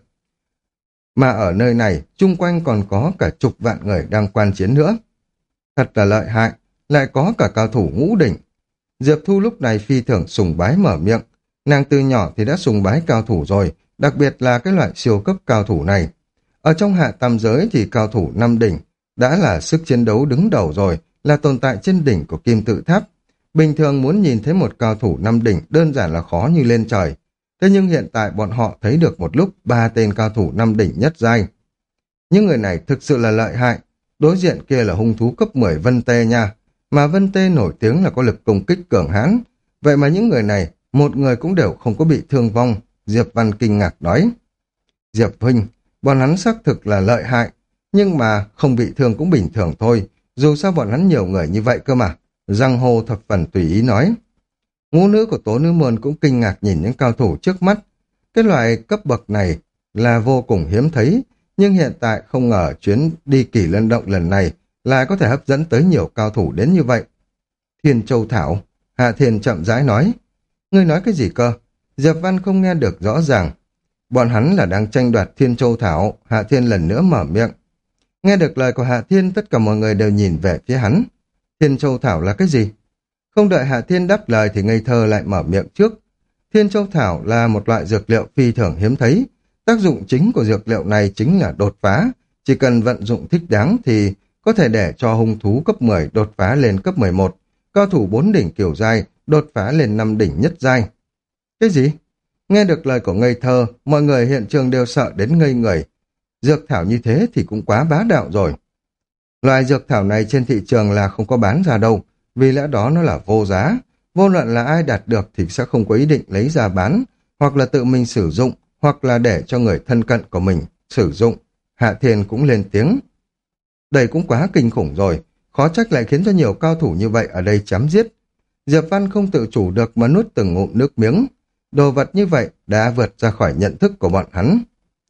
Mà ở nơi này, chung quanh còn có cả chục vạn người đang quan chiến nữa. Thật là lợi hại, lại có cả cao thủ ngũ đỉnh. Diệp Thu lúc này phi thường sùng bái mở miệng. Nàng từ nhỏ thì đã sùng bái cao thủ rồi, đặc biệt là cái loại siêu cấp cao thủ này. Ở trong hạ tam giới thì cao thủ năm đỉnh đã là sức chiến đấu đứng đầu rồi, là tồn tại trên đỉnh của kim tự tháp. Bình thường muốn nhìn thấy một cao thủ năm đỉnh đơn giản là khó như lên trời. Thế nhưng hiện tại bọn họ thấy được một lúc ba tên cao thủ năm đỉnh nhất giai. Những người này thực sự là lợi hại. Đối diện kia là hung thú cấp mười vân tê nha. Mà vân tê nổi tiếng là có lực công kích cường hãn. Vậy mà những người này, một người cũng đều không có bị thương vong. Diệp Văn kinh ngạc nói. Diệp huynh, bọn hắn xác thực là lợi hại. Nhưng mà không bị thương cũng bình thường thôi. Dù sao bọn hắn nhiều người như vậy cơ mà. Giang Hồ thập phần tùy ý nói. Ngũ nữ của Tố Nữ Môn cũng kinh ngạc nhìn những cao thủ trước mắt. Cái loại cấp bậc này là vô cùng hiếm thấy, nhưng hiện tại không ngờ chuyến đi Kỳ Lân Động lần này lại có thể hấp dẫn tới nhiều cao thủ đến như vậy. Thiên Châu Thảo, Hạ Thiên chậm rãi nói. Ngươi nói cái gì cơ? Diệp Văn không nghe được rõ ràng. Bọn hắn là đang tranh đoạt Thiên Châu Thảo, Hạ Thiên lần nữa mở miệng. Nghe được lời của Hạ Thiên, tất cả mọi người đều nhìn về phía hắn. Thiên Châu Thảo là cái gì? Không đợi Hạ Thiên đáp lời thì ngây thơ lại mở miệng trước. Thiên Châu Thảo là một loại dược liệu phi thường hiếm thấy. Tác dụng chính của dược liệu này chính là đột phá. Chỉ cần vận dụng thích đáng thì có thể để cho hung thú cấp mười đột phá lên cấp mười một, cao thủ bốn đỉnh kiểu giai đột phá lên năm đỉnh nhất giai. Cái gì? Nghe được lời của ngây thơ, mọi người hiện trường đều sợ đến ngây người. Dược thảo như thế thì cũng quá bá đạo rồi. Loại dược thảo này trên thị trường là không có bán ra đâu, vì lẽ đó nó là vô giá. Vô luận là ai đạt được thì sẽ không có ý định lấy ra bán, hoặc là tự mình sử dụng, hoặc là để cho người thân cận của mình sử dụng. Hạ Thiên cũng lên tiếng. Đây cũng quá kinh khủng rồi, khó trách lại khiến cho nhiều cao thủ như vậy ở đây chém giết. Diệp Văn không tự chủ được mà nuốt từng ngụm nước miếng. Đồ vật như vậy đã vượt ra khỏi nhận thức của bọn hắn.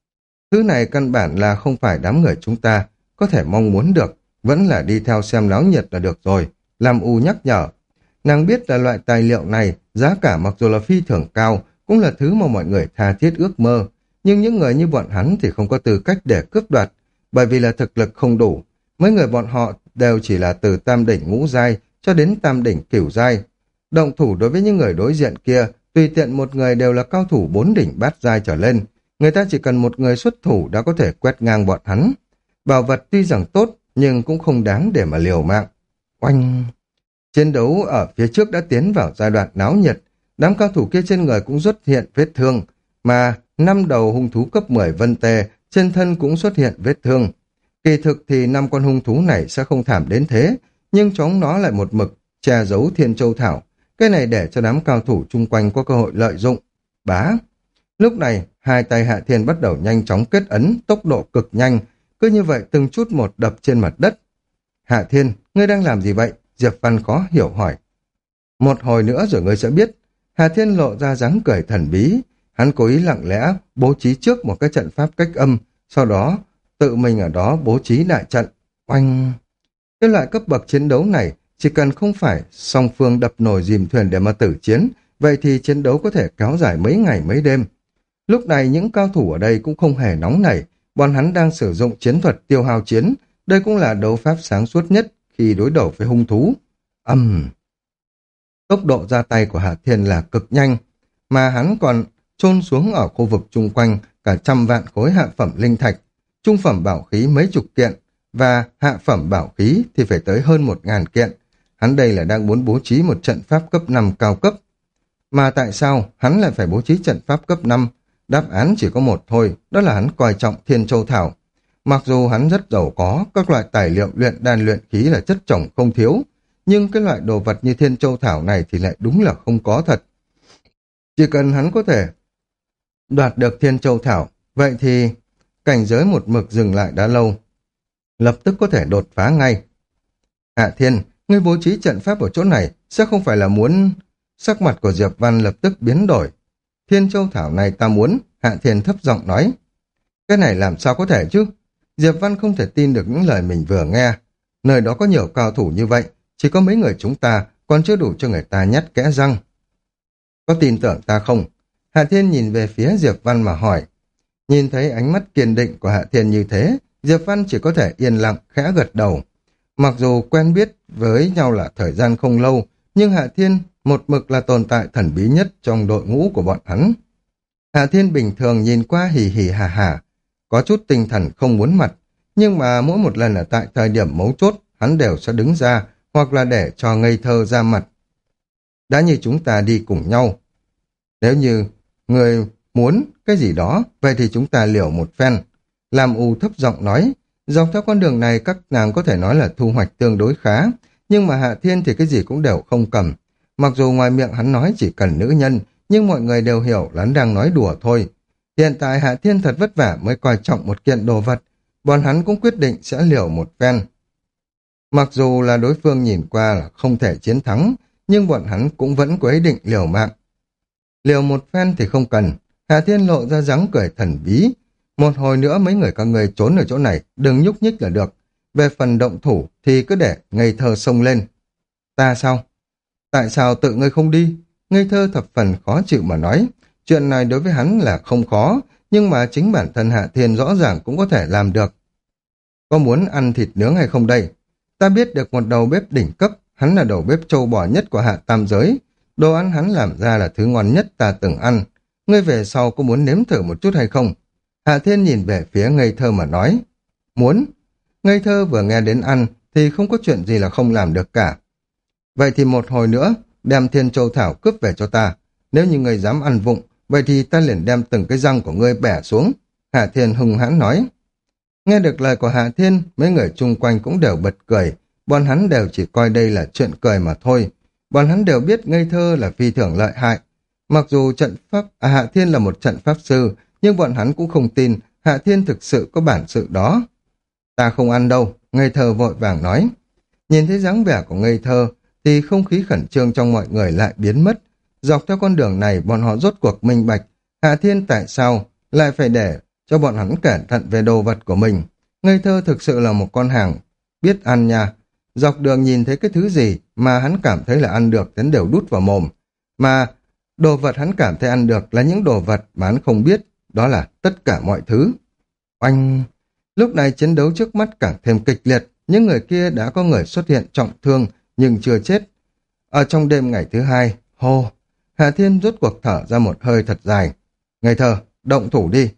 Thứ này căn bản là không phải đám người chúng ta có thể mong muốn được, vẫn là đi theo xem náo nhiệt là được rồi. Lam U nhắc nhở. Nàng biết là loại tài liệu này, giá cả mặc dù là phi thường cao, cũng là thứ mà mọi người tha thiết ước mơ. Nhưng những người như bọn hắn thì không có tư cách để cướp đoạt, bởi vì là thực lực không đủ. Mấy người bọn họ đều chỉ là từ tam đỉnh ngũ giai cho đến tam đỉnh cửu giai. Động thủ đối với những người đối diện kia, tùy tiện một người đều là cao thủ bốn đỉnh bát giai trở lên. Người ta chỉ cần một người xuất thủ đã có thể quét ngang bọn hắn. Bảo vật tuy rằng tốt, nhưng cũng không đáng để mà liều mạng. Oanh! Chiến đấu ở phía trước đã tiến vào giai đoạn náo nhiệt. Đám cao thủ kia trên người cũng xuất hiện vết thương, mà năm đầu hung thú cấp mười vân tê trên thân cũng xuất hiện vết thương. Kỳ thực thì năm con hung thú này sẽ không thảm đến thế, nhưng chúng nó lại một mực che giấu Thiên Châu Thảo. Cái này để cho đám cao thủ chung quanh có cơ hội lợi dụng. Bá! Lúc này, hai tay Hạ Thiên bắt đầu nhanh chóng kết ấn, tốc độ cực nhanh, cứ như vậy từng chút một đập trên mặt đất. Hạ Thiên, ngươi đang làm gì vậy? Diệp Văn khó hiểu hỏi. Một hồi nữa rồi ngươi sẽ biết. Hà Thiên lộ ra dáng cười thần bí. Hắn cố ý lặng lẽ bố trí trước một cái trận pháp cách âm, sau đó tự mình ở đó bố trí đại trận. Oanh! Cái loại cấp bậc chiến đấu này chỉ cần không phải song phương đập nồi dìm thuyền để mà tử chiến, vậy thì chiến đấu có thể kéo dài mấy ngày mấy đêm. Lúc này những cao thủ ở đây cũng không hề nóng nảy, bọn hắn đang sử dụng chiến thuật tiêu hao chiến, đây cũng là đấu pháp sáng suốt nhất khi đối đầu với hung thú. Âm! Uhm. Tốc độ ra tay của Hạ Thiên là cực nhanh, mà hắn còn chôn xuống ở khu vực chung quanh cả trăm vạn khối hạ phẩm linh thạch, trung phẩm bảo khí mấy chục kiện, và hạ phẩm bảo khí thì phải tới hơn một ngàn kiện. Hắn đây là đang muốn bố trí một trận pháp cấp năm cao cấp. Mà tại sao hắn lại phải bố trí trận pháp cấp năm? Đáp án chỉ có một thôi, đó là hắn coi trọng Thiên Châu Thảo. Mặc dù hắn rất giàu có, các loại tài liệu luyện đan luyện khí là chất chồng không thiếu, nhưng cái loại đồ vật như Thiên Châu Thảo này thì lại đúng là không có thật. Chỉ cần hắn có thể đoạt được Thiên Châu Thảo, vậy thì cảnh giới một mực dừng lại đã lâu, lập tức có thể đột phá ngay. Hạ Thiên, ngươi bố trí trận pháp ở chỗ này, sẽ không phải là muốn... Sắc mặt của Diệp Văn lập tức biến đổi. Thiên Châu Thảo này ta muốn, Hạ Thiên thấp giọng nói. Cái này làm sao có thể chứ? Diệp Văn không thể tin được những lời mình vừa nghe. Nơi đó có nhiều cao thủ như vậy, chỉ có mấy người chúng ta còn chưa đủ cho người ta nhát kẽ răng. Có tin tưởng ta không? Hạ Thiên nhìn về phía Diệp Văn mà hỏi. Nhìn thấy ánh mắt kiên định của Hạ Thiên như thế, Diệp Văn chỉ có thể yên lặng khẽ gật đầu. Mặc dù quen biết với nhau là thời gian không lâu, nhưng Hạ Thiên một mực là tồn tại thần bí nhất trong đội ngũ của bọn hắn. Hạ Thiên bình thường nhìn qua hì hì hà hà, có chút tinh thần không muốn mặt, nhưng mà mỗi một lần ở tại thời điểm mấu chốt, hắn đều sẽ đứng ra, hoặc là để cho ngây thơ ra mặt. Đã như chúng ta đi cùng nhau. Nếu như người muốn cái gì đó, vậy thì chúng ta liều một phen. Lam U thấp giọng nói, dọc theo con đường này các nàng có thể nói là thu hoạch tương đối khá, nhưng mà Hạ Thiên thì cái gì cũng đều không cầm. Mặc dù ngoài miệng hắn nói chỉ cần nữ nhân, nhưng mọi người đều hiểu là hắn đang nói đùa thôi. Hiện tại Hạ Thiên thật vất vả mới coi trọng một kiện đồ vật, bọn hắn cũng quyết định sẽ liều một phen. Mặc dù là đối phương nhìn qua là không thể chiến thắng, nhưng bọn hắn cũng vẫn có ý định liều mạng. Liều một phen thì không cần, Hạ Thiên lộ ra dáng cười thần bí. Một hồi nữa mấy người các người trốn ở chỗ này, đừng nhúc nhích là được. Về phần động thủ thì cứ để ngây thơ xông lên. Ta sao? Tại sao tự ngươi không đi? Ngây thơ thập phần khó chịu mà nói. Chuyện này đối với hắn là không khó, nhưng mà chính bản thân Hạ Thiên rõ ràng cũng có thể làm được. Có muốn ăn thịt nướng hay không đây? Ta biết được một đầu bếp đỉnh cấp, hắn là đầu bếp trâu bò nhất của Hạ Tam Giới. Đồ ăn hắn làm ra là thứ ngon nhất ta từng ăn. Ngươi về sau có muốn nếm thử một chút hay không? Hạ Thiên nhìn về phía ngây thơ mà nói. Muốn. Ngây thơ vừa nghe đến ăn thì không có chuyện gì là không làm được cả. Vậy thì một hồi nữa, đem Thiên Châu Thảo cướp về cho ta. Nếu như ngươi dám ăn vụng, vậy thì ta liền đem từng cái răng của ngươi bẻ xuống. Hạ Thiên hung hãn nói. Nghe được lời của Hạ Thiên, mấy người chung quanh cũng đều bật cười. Bọn hắn đều chỉ coi đây là chuyện cười mà thôi. Bọn hắn đều biết ngây thơ là phi thường lợi hại. Mặc dù trận pháp à, Hạ Thiên là một trận pháp sư, nhưng bọn hắn cũng không tin Hạ Thiên thực sự có bản sự đó. Ta không ăn đâu, ngây thơ vội vàng nói. Nhìn thấy dáng vẻ của ngây thơ, thì không khí khẩn trương trong mọi người lại biến mất. Dọc theo con đường này bọn họ rốt cuộc minh bạch. Hạ Thiên tại sao lại phải để cho bọn hắn cẩn thận về đồ vật của mình. Ngây thơ thực sự là một con hàng biết ăn nha. Dọc đường nhìn thấy cái thứ gì mà hắn cảm thấy là ăn được, hắn đều đút vào mồm. Mà đồ vật hắn cảm thấy ăn được là những đồ vật mà hắn không biết, đó là tất cả mọi thứ. Oanh! Lúc này chiến đấu trước mắt càng thêm kịch liệt, những người kia đã có người xuất hiện trọng thương nhưng chưa chết. Ở trong đêm ngày thứ hai, hô, Hạ Thiên rốt cuộc thở ra một hơi thật dài. Ngây thơ, động thủ đi.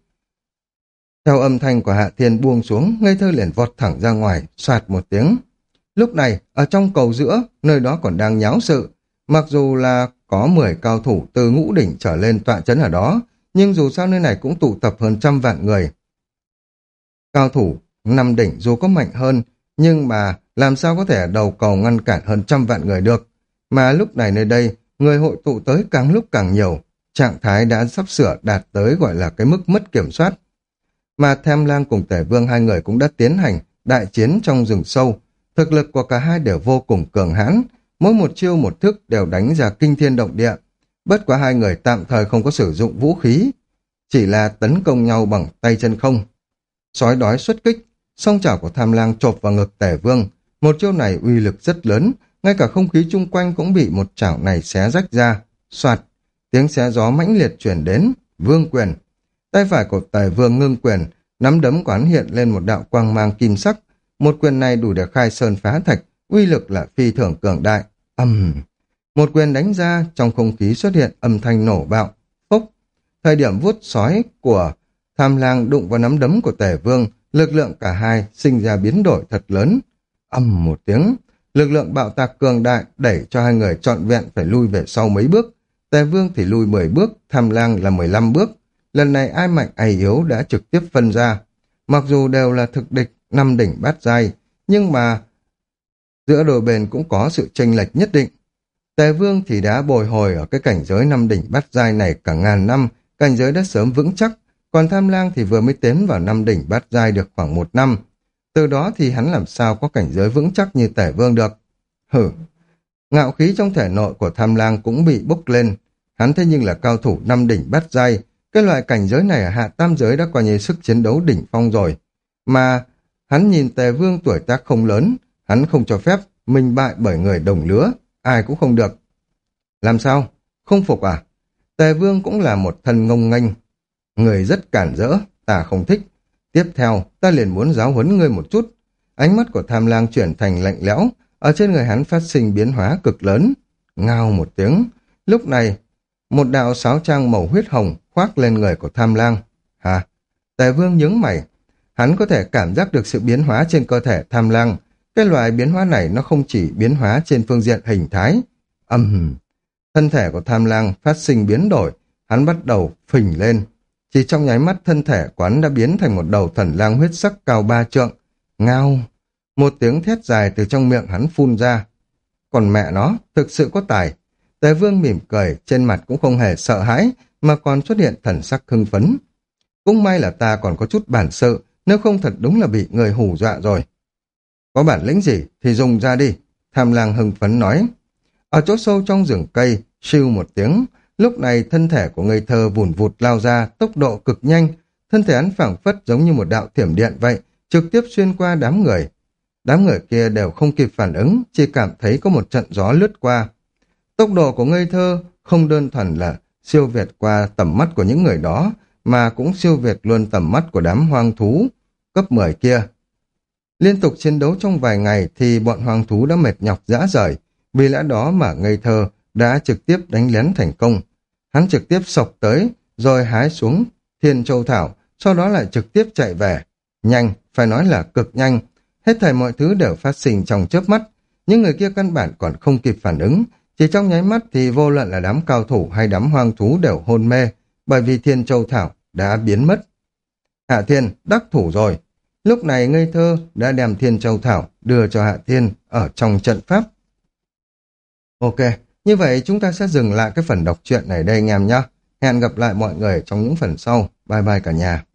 Theo âm thanh của Hạ Thiên buông xuống, ngây thơ liền vọt thẳng ra ngoài, soạt một tiếng. Lúc này, ở trong cầu giữa, nơi đó còn đang nháo sự. Mặc dù là có mười cao thủ từ ngũ đỉnh trở lên tọa chấn ở đó, nhưng dù sao nơi này cũng tụ tập hơn trăm vạn người. Cao thủ năm đỉnh dù có mạnh hơn, nhưng mà làm sao có thể ở đầu cầu ngăn cản hơn trăm vạn người được. Mà lúc này nơi đây, người hội tụ tới càng lúc càng nhiều, trạng thái đã sắp sửa đạt tới gọi là cái mức mất kiểm soát. Mà Tham Lang cùng Tể Vương hai người cũng đã tiến hành đại chiến trong rừng sâu. Thực Thực lực của cả hai đều vô cùng cường hãn, mỗi một chiêu một thức đều đánh ra kinh thiên động địa. Bất quá hai người tạm thời không có sử dụng vũ khí, chỉ là tấn công nhau bằng tay chân không. Sói đói xuất kích, song chảo của Tham Lang chộp vào ngực Tề Vương. Một chiêu này uy lực rất lớn, ngay cả không khí chung quanh cũng bị một chảo này xé rách ra. Soạt, tiếng xé gió mãnh liệt truyền đến. Vương quyền. Tay phải của Tề Vương ngưng quyền, nắm đấm quán hiện lên một đạo quang mang kim sắc. Một quyền này đủ để khai sơn phá thạch, uy lực là phi thường cường đại. Ầm, một quyền đánh ra, trong không khí xuất hiện âm thanh nổ bạo. Phốc, thời điểm vuốt sói của Tham Lang đụng vào nắm đấm của Tề Vương, lực lượng cả hai sinh ra biến đổi thật lớn. Ầm một tiếng, lực lượng bạo tạc cường đại đẩy cho hai người trọn vẹn phải lui về sau mấy bước. Tề Vương thì lui mười bước, Tham Lang là mười lăm bước. Lần này ai mạnh ai yếu đã trực tiếp phân ra. Mặc dù đều là thực địch năm đỉnh bát giai, nhưng mà giữa đôi bên cũng có sự chênh lệch nhất định. Tề Vương thì đã bồi hồi ở cái cảnh giới năm đỉnh bát giai này cả ngàn năm, cảnh giới đã sớm vững chắc, còn Tham Lang thì vừa mới tiến vào năm đỉnh bát giai được khoảng một năm. Từ đó thì hắn làm sao có cảnh giới vững chắc như Tề Vương được. Hử, ngạo khí trong thể nội của Tham Lang cũng bị bốc lên. Hắn thế nhưng là cao thủ năm đỉnh bát giai, cái loại cảnh giới này ở hạ tam giới đã coi như sức chiến đấu đỉnh phong rồi. Mà hắn nhìn Tề Vương tuổi tác không lớn, hắn không cho phép mình bại bởi người đồng lứa, ai cũng không được. Làm sao? Không phục à? Tề Vương cũng là một thân ngông nghênh, người rất cản rỡ, ta không thích. Tiếp theo, ta liền muốn giáo huấn ngươi một chút. Ánh mắt của Tham Lang chuyển thành lạnh lẽo, ở trên người hắn phát sinh biến hóa cực lớn. Ngao một tiếng, lúc này, một đạo sáo trang màu huyết hồng khoác lên người của Tham Lang. Hả? Tề Vương nhướng mày. Hắn có thể cảm giác được sự biến hóa trên cơ thể Tham Lang. Cái loại biến hóa này nó không chỉ biến hóa trên phương diện hình thái. Âm ầm, thân thể của Tham Lang phát sinh biến đổi, hắn bắt đầu phình lên. Chỉ trong nháy mắt thân thể của hắn đã biến thành một đầu thần lang huyết sắc cao ba trượng. Ngao! Một tiếng thét dài từ trong miệng hắn phun ra. Còn mẹ nó, thực sự có tài. Tề Vương mỉm cười, trên mặt cũng không hề sợ hãi, mà còn xuất hiện thần sắc hưng phấn. Cũng may là ta còn có chút bản sự, nếu không thật đúng là bị người hù dọa rồi. Có bản lĩnh gì thì dùng ra đi, Tham Lang hưng phấn nói. Ở chỗ sâu trong rừng cây, siêu một tiếng, lúc này thân thể của ngây thơ vùn vụt lao ra, tốc độ cực nhanh, thân thể hắn phảng phất giống như một đạo thiểm điện vậy, trực tiếp xuyên qua đám người. Đám người kia đều không kịp phản ứng, chỉ cảm thấy có một trận gió lướt qua. Tốc độ của ngây thơ không đơn thuần là siêu việt qua tầm mắt của những người đó, mà cũng siêu việt luôn tầm mắt của đám hoang thú cấp mười kia. Liên tục chiến đấu trong vài ngày thì bọn hoang thú đã mệt nhọc rã rời, vì lẽ đó mà ngây thơ đã trực tiếp đánh lén thành công. Hắn trực tiếp sộc tới, rồi hái xuống Thiên Châu Thảo, sau đó lại trực tiếp chạy về. Nhanh, phải nói là cực nhanh. Hết thảy mọi thứ đều phát sinh trong chớp mắt. Những người kia căn bản còn không kịp phản ứng. Chỉ trong nháy mắt thì vô luận là đám cao thủ hay đám hoang thú đều hôn mê, bởi vì Thiên Châu Thảo đã biến mất. Hạ Thiên đắc thủ rồi. Lúc này ngây thơ đã đem Thiên Châu Thảo đưa cho Hạ Thiên ở trong trận pháp. Ok, như vậy chúng ta sẽ dừng lại cái phần đọc truyện này đây anh em nhé. Hẹn gặp lại mọi người trong những phần sau. Bye bye cả nhà.